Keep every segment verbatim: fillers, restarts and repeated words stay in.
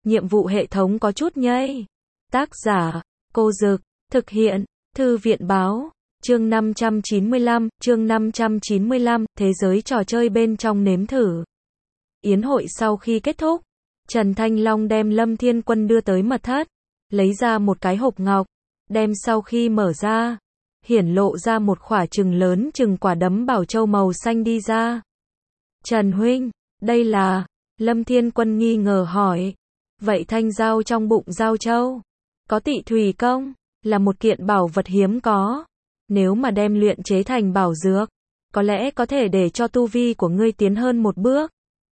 nhiệm vụ hệ thống có chút nhây. Tác giả, Cô Dực, thực hiện, Thư viện Báo, chương năm trăm chín mươi lăm, chương năm trăm chín mươi lăm, thế giới trò chơi bên trong nếm thử. Yến hội sau khi kết thúc, Trần Thanh Long đem Lâm Thiên Quân đưa tới mật thất, lấy ra một cái hộp ngọc, đem sau khi mở ra, hiển lộ ra một khỏa trừng lớn chừng quả đấm bảo châu màu xanh đi ra. Trần huynh, đây là, Lâm Thiên Quân nghi ngờ hỏi, vậy thanh dao trong bụng dao châu, có tị thủy công, là một kiện bảo vật hiếm có, nếu mà đem luyện chế thành bảo dược, có lẽ có thể để cho tu vi của ngươi tiến hơn một bước.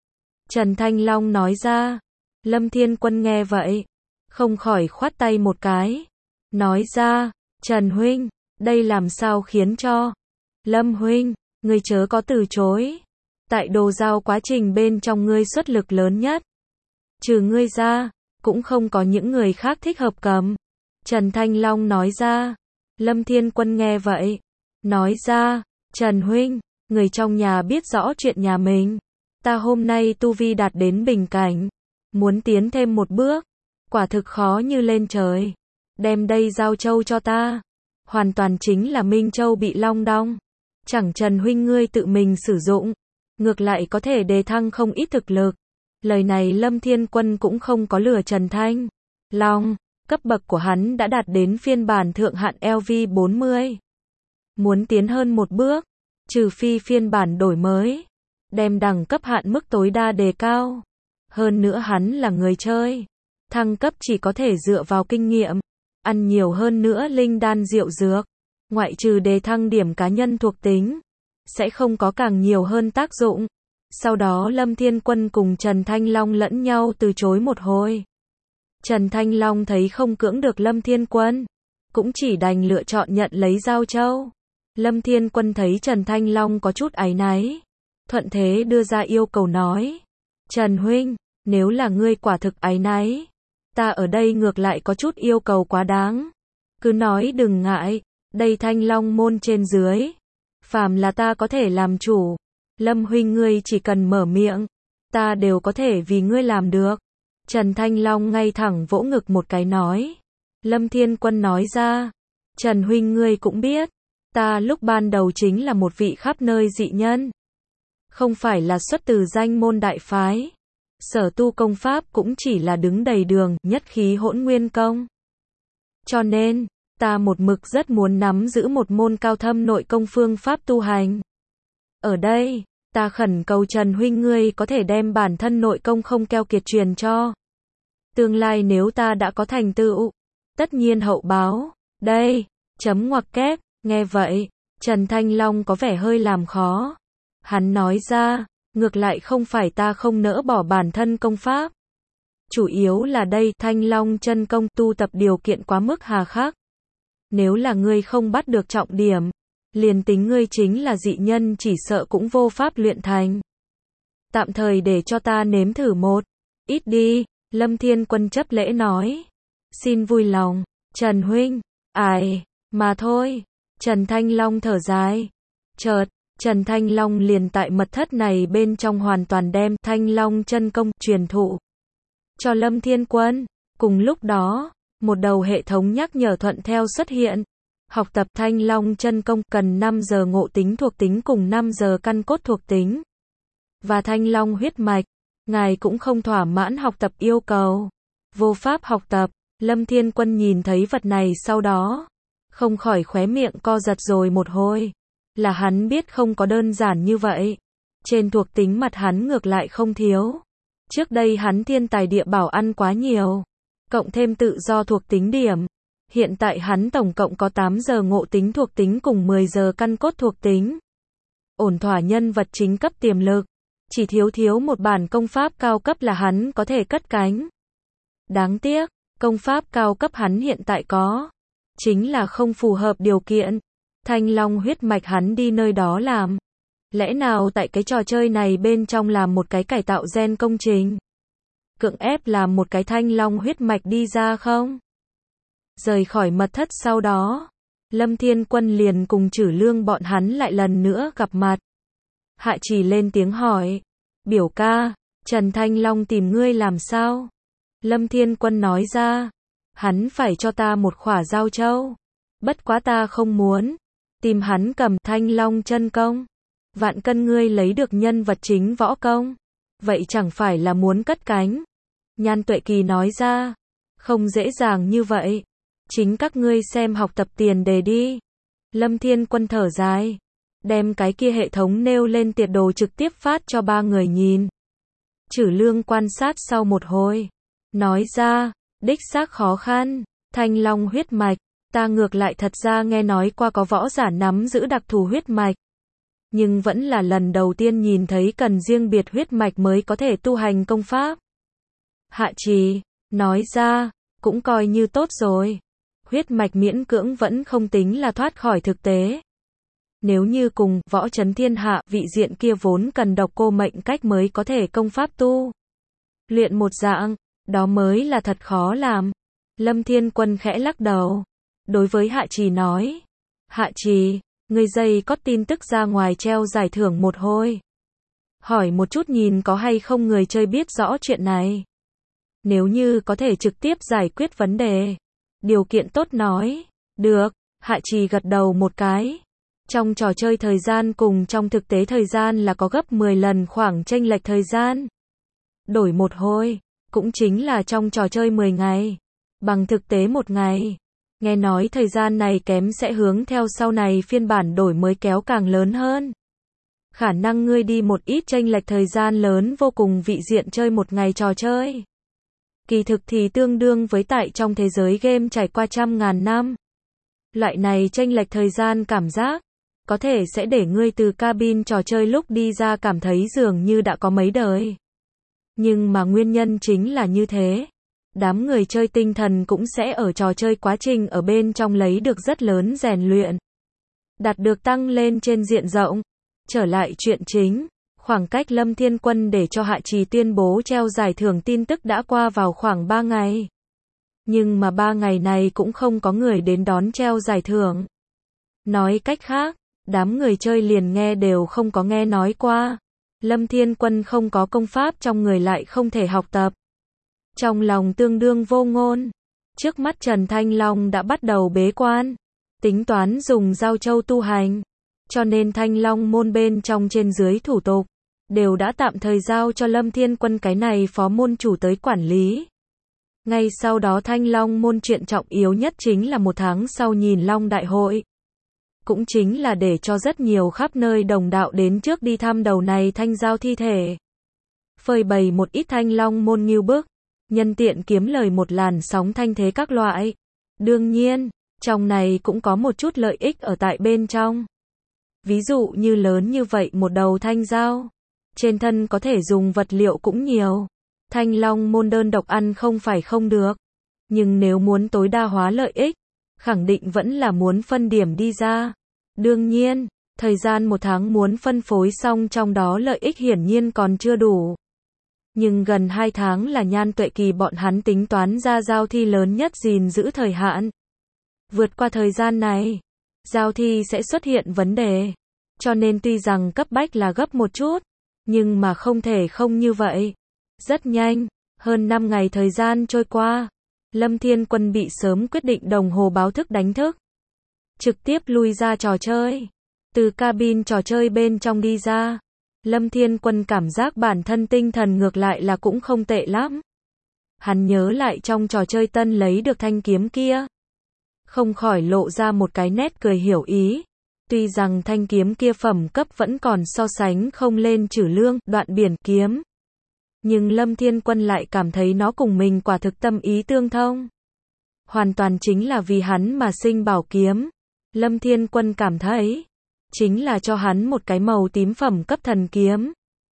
Trần Thanh Long nói ra, Lâm Thiên Quân nghe vậy, không khỏi khoát tay một cái, nói ra, Trần huynh, đây làm sao khiến cho, Lâm huynh, ngươi chớ có từ chối, tại đồ giao quá trình bên trong ngươi xuất lực lớn nhất, trừ ngươi ra, cũng không có những người khác thích hợp cầm. Trần Thanh Long nói ra, Lâm Thiên Quân nghe vậy, nói ra, Trần huynh, người trong nhà biết rõ chuyện nhà mình, ta hôm nay tu vi đạt đến bình cảnh, muốn tiến thêm một bước, quả thực khó như lên trời, đem đây giao châu cho ta, hoàn toàn chính là Minh Châu bị long đong, chẳng Trần huynh ngươi tự mình sử dụng, ngược lại có thể đề thăng không ít thực lực. Lời này Lâm Thiên Quân cũng không có lừa Trần Thanh Long, cấp bậc của hắn đã đạt đến phiên bản thượng hạn L V bốn mươi. Muốn tiến hơn một bước, trừ phi phiên bản đổi mới, đem đẳng cấp hạn mức tối đa đề cao. Hơn nữa hắn là người chơi, thăng cấp chỉ có thể dựa vào kinh nghiệm, ăn nhiều hơn nữa linh đan rượu dược, ngoại trừ đề thăng điểm cá nhân thuộc tính, sẽ không có càng nhiều hơn tác dụng. Sau đó Lâm Thiên Quân cùng Trần Thanh Long lẫn nhau từ chối một hồi. Trần Thanh Long thấy không cưỡng được Lâm Thiên Quân, cũng chỉ đành lựa chọn nhận lấy giao châu. Lâm Thiên Quân thấy Trần Thanh Long có chút áy náy, thuận thế đưa ra yêu cầu nói, Trần huynh, nếu là ngươi quả thực áy náy, ta ở đây ngược lại có chút yêu cầu quá đáng. Cứ nói đừng ngại, đây Thanh Long môn trên dưới, phàm là ta có thể làm chủ. Lâm huynh ngươi chỉ cần mở miệng, ta đều có thể vì ngươi làm được. Trần Thanh Long ngay thẳng vỗ ngực một cái nói. Lâm Thiên Quân nói ra, Trần huynh ngươi cũng biết, ta lúc ban đầu chính là một vị khắp nơi dị nhân. Không phải là xuất từ danh môn đại phái. Sở tu công pháp cũng chỉ là đứng đầy đường, nhất khí hỗn nguyên công. Cho nên, ta một mực rất muốn nắm giữ một môn cao thâm nội công phương pháp tu hành. Ở đây, ta khẩn cầu Trần huynh ngươi có thể đem bản thân nội công không keo kiệt truyền cho. Tương lai nếu ta đã có thành tựu, tất nhiên hậu báo. Đây, chấm ngoặc kép, nghe vậy, Trần Thanh Long có vẻ hơi làm khó. Hắn nói ra, ngược lại không phải ta không nỡ bỏ bản thân công pháp. Chủ yếu là đây Thanh Long chân công tu tập điều kiện quá mức hà khắc. Nếu là ngươi không bắt được trọng điểm, liền tính ngươi chính là dị nhân chỉ sợ cũng vô pháp luyện thành. Tạm thời để cho ta nếm thử một ít đi, Lâm Thiên Quân chấp lễ nói. Xin vui lòng, Trần huynh, ai, mà thôi. Trần Thanh Long thở dài. Chợt, Trần Thanh Long liền tại mật thất này bên trong hoàn toàn đem Thanh Long chân công truyền thụ cho Lâm Thiên Quân. Cùng lúc đó, một đầu hệ thống nhắc nhở thuận theo xuất hiện. Học tập Thanh Long chân công cần năm giờ ngộ tính thuộc tính cùng năm giờ căn cốt thuộc tính. Và Thanh Long huyết mạch, ngài cũng không thỏa mãn học tập yêu cầu. Vô pháp học tập, Lâm Thiên Quân nhìn thấy vật này sau đó, không khỏi khóe miệng co giật rồi một hồi. Là hắn biết không có đơn giản như vậy. Trên thuộc tính mặt hắn ngược lại không thiếu. Trước đây hắn thiên tài địa bảo ăn quá nhiều, cộng thêm tự do thuộc tính điểm. Hiện tại hắn tổng cộng có tám giờ ngộ tính thuộc tính cùng mười giờ căn cốt thuộc tính. Ổn thỏa nhân vật chính cấp tiềm lực. Chỉ thiếu thiếu một bản công pháp cao cấp là hắn có thể cất cánh. Đáng tiếc, công pháp cao cấp hắn hiện tại có, chính là không phù hợp điều kiện. Thanh Long huyết mạch hắn đi nơi đó làm. Lẽ nào tại cái trò chơi này bên trong làm một cái cải tạo gen công trình? Cưỡng ép làm một cái Thanh Long huyết mạch đi ra không? Rời khỏi mật thất sau đó, Lâm Thiên Quân liền cùng Trử Lương bọn hắn lại lần nữa gặp mặt. Hạ Chỉ lên tiếng hỏi, biểu ca, Trần Thanh Long tìm ngươi làm sao? Lâm Thiên Quân nói ra. Hắn phải cho ta một khỏa giao châu. Bất quá ta không muốn. Tìm hắn cầm Thanh Long chân công. Vạn cân ngươi lấy được nhân vật chính võ công. Vậy chẳng phải là muốn cất cánh. Nhan Tuệ Kỳ nói ra. Không dễ dàng như vậy. Chính các ngươi xem học tập tiền đề đi. Lâm Thiên Quân thở dài. Đem cái kia hệ thống nêu lên tiệt đồ trực tiếp phát cho ba người nhìn. Trử Lương quan sát sau một hồi. Nói ra, đích xác khó khăn. Thanh Long huyết mạch. Ta ngược lại thật ra nghe nói qua có võ giả nắm giữ đặc thù huyết mạch. Nhưng vẫn là lần đầu tiên nhìn thấy cần riêng biệt huyết mạch mới có thể tu hành công pháp. Hạ Trì, nói ra, cũng coi như tốt rồi. Huyết mạch miễn cưỡng vẫn không tính là thoát khỏi thực tế. Nếu như cùng võ trấn thiên hạ vị diện kia vốn cần độc cô mệnh cách mới có thể công pháp tu. Luyện một dạng, đó mới là thật khó làm. Lâm Thiên Quân khẽ lắc đầu. Đối với Hạ Trì nói. Hạ Trì, người dây có tin tức ra ngoài treo giải thưởng một hồi. Hỏi một chút nhìn có hay không người chơi biết rõ chuyện này. Nếu như có thể trực tiếp giải quyết vấn đề. Điều kiện tốt nói. Được, Hạ Trì gật đầu một cái. Trong trò chơi thời gian cùng trong thực tế thời gian là có gấp mười lần khoảng chênh lệch thời gian. Đổi một hồi, cũng chính là trong trò chơi mười ngày. Bằng thực tế một ngày. Nghe nói thời gian này kém sẽ hướng theo sau này phiên bản đổi mới kéo càng lớn hơn. Khả năng ngươi đi một ít chênh lệch thời gian lớn vô cùng vị diện chơi một ngày trò chơi. Kỳ thực thì tương đương với tại trong thế giới game trải qua trăm ngàn năm. Loại này chênh lệch thời gian cảm giác, có thể sẽ để ngươi từ cabin trò chơi lúc đi ra cảm thấy dường như đã có mấy đời. Nhưng mà nguyên nhân chính là như thế. Đám người chơi tinh thần cũng sẽ ở trò chơi quá trình ở bên trong lấy được rất lớn rèn luyện. Đạt được tăng lên trên diện rộng. Trở lại chuyện chính. Khoảng cách Lâm Thiên Quân để cho Hạ Trì tuyên bố treo giải thưởng tin tức đã qua vào khoảng ba ngày. Nhưng mà ba ngày này cũng không có người đến đón treo giải thưởng. Nói cách khác, đám người chơi liền nghe đều không có nghe nói qua. Lâm Thiên Quân không có công pháp trong người lại không thể học tập. Trong lòng tương đương vô ngôn. Trước mắt Trần Thanh Long đã bắt đầu bế quan. Tính toán dùng giao châu tu hành. Cho nên Thanh Long môn bên trong trên dưới thủ tục. Đều đã tạm thời giao cho Lâm Thiên Quân cái này phó môn chủ tới quản lý. Ngay sau đó Thanh Long môn chuyện trọng yếu nhất chính là một tháng sau nhìn Long đại hội. Cũng chính là để cho rất nhiều khắp nơi đồng đạo đến trước đi thăm đầu này thanh giao thi thể. Phơi bày một ít Thanh Long môn nghiêu bức. Nhân tiện kiếm lời một làn sóng thanh thế các loại. Đương nhiên, trong này cũng có một chút lợi ích ở tại bên trong. Ví dụ như lớn như vậy một đầu thanh dao. Trên thân có thể dùng vật liệu cũng nhiều. Thanh Long môn đơn độc ăn không phải không được. Nhưng nếu muốn tối đa hóa lợi ích, khẳng định vẫn là muốn phân điểm đi ra. Đương nhiên, thời gian một tháng muốn phân phối xong trong đó lợi ích hiển nhiên còn chưa đủ. Nhưng gần hai tháng là Nhan Tuệ Kỳ bọn hắn tính toán ra giao thi lớn nhất gìn giữ thời hạn. Vượt qua thời gian này, giao thi sẽ xuất hiện vấn đề. Cho nên tuy rằng cấp bách là gấp một chút, nhưng mà không thể không như vậy. Rất nhanh, hơn năm ngày thời gian trôi qua, Lâm Thiên Quân bị sớm quyết định đồng hồ báo thức đánh thức. Trực tiếp lui ra trò chơi. Từ cabin trò chơi bên trong đi ra. Lâm Thiên Quân cảm giác bản thân tinh thần ngược lại là cũng không tệ lắm. Hắn nhớ lại trong trò chơi tân lấy được thanh kiếm kia. Không khỏi lộ ra một cái nét cười hiểu ý. Tuy rằng thanh kiếm kia phẩm cấp vẫn còn so sánh không lên Trử Lương, Đoạn Biển kiếm. Nhưng Lâm Thiên Quân lại cảm thấy nó cùng mình quả thực tâm ý tương thông. Hoàn toàn chính là vì hắn mà sinh bảo kiếm. Lâm Thiên Quân cảm thấy, chính là cho hắn một cái màu tím phẩm cấp thần kiếm.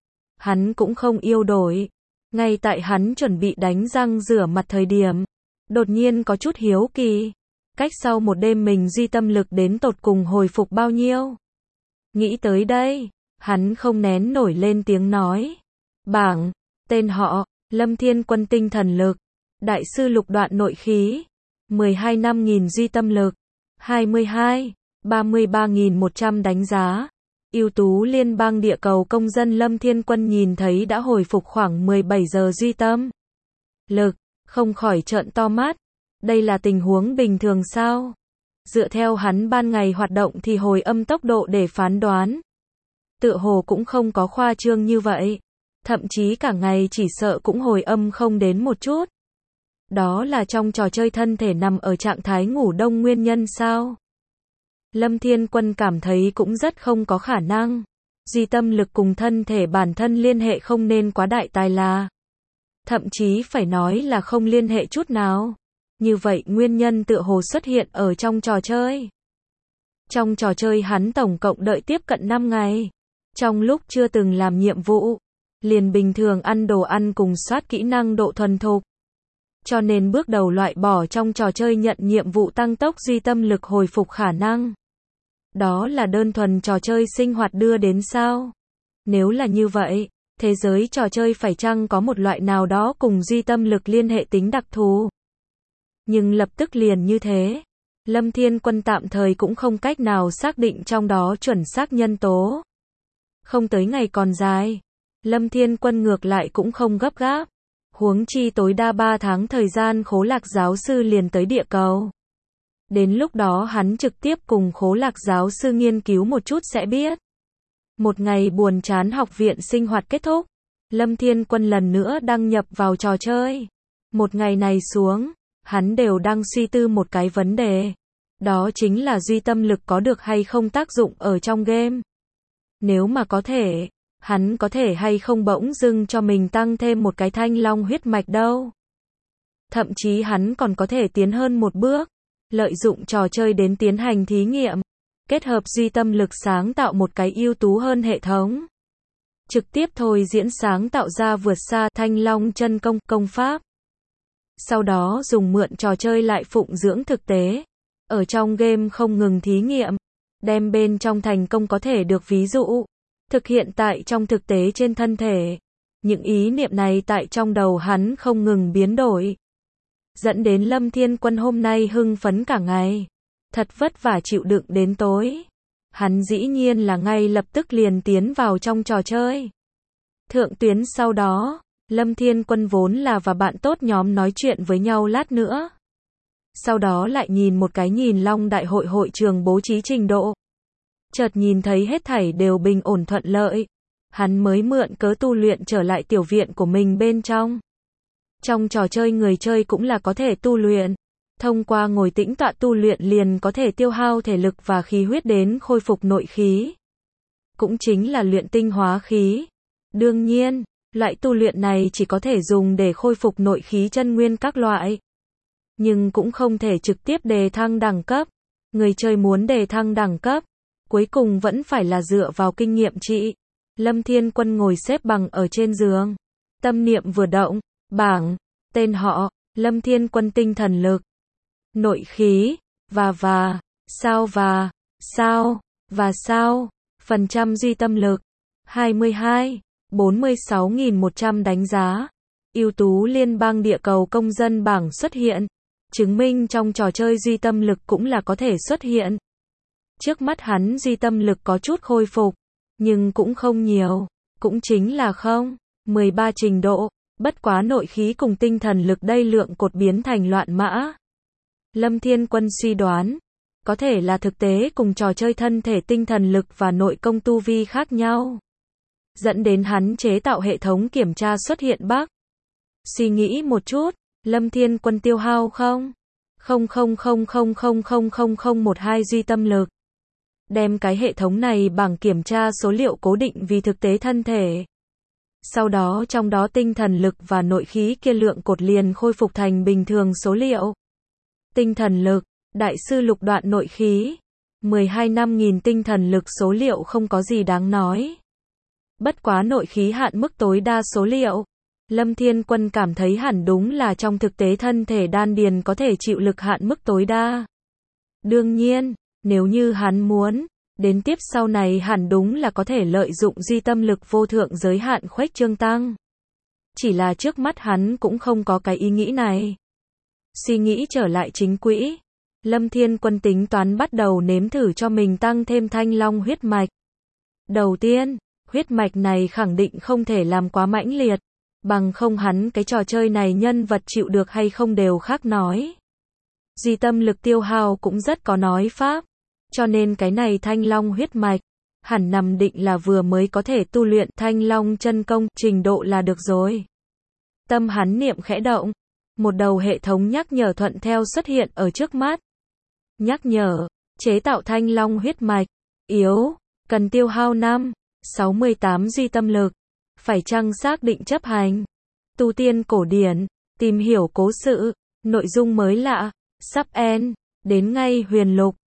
Hắn cũng không yêu đổi. Ngay tại hắn chuẩn bị đánh răng rửa mặt thời điểm, đột nhiên có chút hiếu kỳ. Cách sau một đêm mình duy tâm lực đến tột cùng hồi phục bao nhiêu. Nghĩ tới đây, hắn không nén nổi lên tiếng nói. Bảng, tên họ, Lâm Thiên Quân tinh thần lực, đại sư lục đoạn nội khí, mười hai năm nghìn duy tâm lực, hai mươi hai, ba mươi ba nghìn một trăm đánh giá. Ưu tú liên bang địa cầu công dân Lâm Thiên Quân nhìn thấy đã hồi phục khoảng mười bảy giờ duy tâm lực, không khỏi trợn to mắt. Đây là tình huống bình thường sao? Dựa theo hắn ban ngày hoạt động thì hồi âm tốc độ để phán đoán. Tựa hồ cũng không có khoa trương như vậy. Thậm chí cả ngày chỉ sợ cũng hồi âm không đến một chút. Đó là trong trò chơi thân thể nằm ở trạng thái ngủ đông nguyên nhân sao? Lâm Thiên Quân cảm thấy cũng rất không có khả năng. Duy tâm lực cùng thân thể bản thân liên hệ không nên quá đại tài là. Thậm chí phải nói là không liên hệ chút nào. Như vậy nguyên nhân tựa hồ xuất hiện ở trong trò chơi. Trong trò chơi hắn tổng cộng đợi tiếp cận năm ngày. Trong lúc chưa từng làm nhiệm vụ, liền bình thường ăn đồ ăn cùng soát kỹ năng độ thuần thục. Cho nên bước đầu loại bỏ trong trò chơi nhận nhiệm vụ tăng tốc duy tâm lực hồi phục khả năng. Đó là đơn thuần trò chơi sinh hoạt đưa đến sao? Nếu là như vậy, thế giới trò chơi phải chăng có một loại nào đó cùng duy tâm lực liên hệ tính đặc thù? Nhưng lập tức liền như thế, Lâm Thiên Quân tạm thời cũng không cách nào xác định trong đó chuẩn xác nhân tố. Không tới ngày còn dài, Lâm Thiên Quân ngược lại cũng không gấp gáp. Huống chi tối đa ba tháng thời gian Khố Lạc giáo sư liền tới địa cầu. Đến lúc đó hắn trực tiếp cùng Khố Lạc giáo sư nghiên cứu một chút sẽ biết. Một ngày buồn chán học viện sinh hoạt kết thúc, Lâm Thiên Quân lần nữa đăng nhập vào trò chơi. Một ngày này xuống, hắn đều đang suy tư một cái vấn đề. Đó chính là duy tâm lực có được hay không tác dụng ở trong game. Nếu mà có thể, hắn có thể hay không bỗng dưng cho mình tăng thêm một cái thanh long huyết mạch đâu. Thậm chí hắn còn có thể tiến hơn một bước, lợi dụng trò chơi đến tiến hành thí nghiệm, kết hợp duy tâm lực sáng tạo một cái ưu tú hơn hệ thống. Trực tiếp thôi diễn sáng tạo ra vượt xa thanh long chân công công pháp. Sau đó dùng mượn trò chơi lại phụng dưỡng thực tế. Ở trong game không ngừng thí nghiệm, đem bên trong thành công có thể được ví dụ, thực hiện tại trong thực tế trên thân thể. Những ý niệm này tại trong đầu hắn không ngừng biến đổi. Dẫn đến Lâm Thiên Quân hôm nay hưng phấn cả ngày. Thật vất vả chịu đựng đến tối. Hắn dĩ nhiên là ngay lập tức liền tiến vào trong trò chơi. Thượng tuyến sau đó, Lâm Thiên Quân vốn là và bạn tốt nhóm nói chuyện với nhau lát nữa. Sau đó lại nhìn một cái nhìn Long Đại hội hội trường bố trí trình độ. Chợt nhìn thấy hết thảy đều bình ổn thuận lợi. Hắn mới mượn cớ tu luyện trở lại tiểu viện của mình bên trong. Trong trò chơi người chơi cũng là có thể tu luyện. Thông qua ngồi tĩnh tọa tu luyện liền có thể tiêu hao thể lực và khí huyết đến khôi phục nội khí. Cũng chính là luyện tinh hóa khí. Đương nhiên, loại tu luyện này chỉ có thể dùng để khôi phục nội khí chân nguyên các loại. Nhưng cũng không thể trực tiếp đề thăng đẳng cấp. Người chơi muốn đề thăng đẳng cấp, cuối cùng vẫn phải là dựa vào kinh nghiệm trị. Lâm Thiên Quân ngồi xếp bằng ở trên giường. Tâm niệm vừa động, bảng, tên họ, Lâm Thiên Quân tinh thần lực. Nội khí, và và, sao và, sao, và sao, phần trăm duy tâm lực. hai mươi hai, bốn mươi sáu nghìn một trăm đánh giá. Ưu tú liên bang địa cầu công dân bảng xuất hiện. Chứng minh trong trò chơi duy tâm lực cũng là có thể xuất hiện. Trước mắt hắn duy tâm lực có chút khôi phục, nhưng cũng không nhiều, cũng chính là không, mười ba trình độ, bất quá nội khí cùng tinh thần lực đây lượng cột biến thành loạn mã. Lâm Thiên Quân suy đoán, có thể là thực tế cùng trò chơi thân thể tinh thần lực và nội công tu vi khác nhau. Dẫn đến hắn chế tạo hệ thống kiểm tra xuất hiện bug. Suy nghĩ một chút, Lâm Thiên Quân tiêu hao không? không không không không không không không không một hai duy tâm lực. Đem cái hệ thống này bảng kiểm tra số liệu cố định vì thực tế thân thể. Sau đó trong đó tinh thần lực và nội khí kia lượng cột liền khôi phục thành bình thường số liệu. Tinh thần lực, đại sư lục đoạn nội khí. mười hai năm nghìn tinh thần lực số liệu không có gì đáng nói. Bất quá nội khí hạn mức tối đa số liệu. Lâm Thiên Quân cảm thấy hẳn đúng là trong thực tế thân thể đan điền có thể chịu lực hạn mức tối đa. Đương nhiên, nếu như hắn muốn, đến tiếp sau này hẳn đúng là có thể lợi dụng duy tâm lực vô thượng giới hạn khuếch trương tăng. Chỉ là trước mắt hắn cũng không có cái ý nghĩ này. Suy nghĩ trở lại chính quỹ, Lâm Thiên Quân tính toán bắt đầu nếm thử cho mình tăng thêm thanh long huyết mạch. Đầu tiên, huyết mạch này khẳng định không thể làm quá mãnh liệt. Bằng không hắn cái trò chơi này nhân vật chịu được hay không đều khác nói. Di tâm lực tiêu hao cũng rất có nói pháp. Cho nên cái này thanh long huyết mạch, hẳn nằm định là vừa mới có thể tu luyện thanh long chân công trình độ là được rồi. Tâm hắn niệm khẽ động. Một đầu hệ thống nhắc nhở thuận theo xuất hiện ở trước mắt. Nhắc nhở, chế tạo thanh long huyết mạch, yếu, cần tiêu hao năm, sáu mươi tám duy tâm lực. Phải chăng xác định chấp hành? Tu tiên cổ điển, tìm hiểu cố sự, nội dung mới lạ, sắp end, đến ngay huyền lục.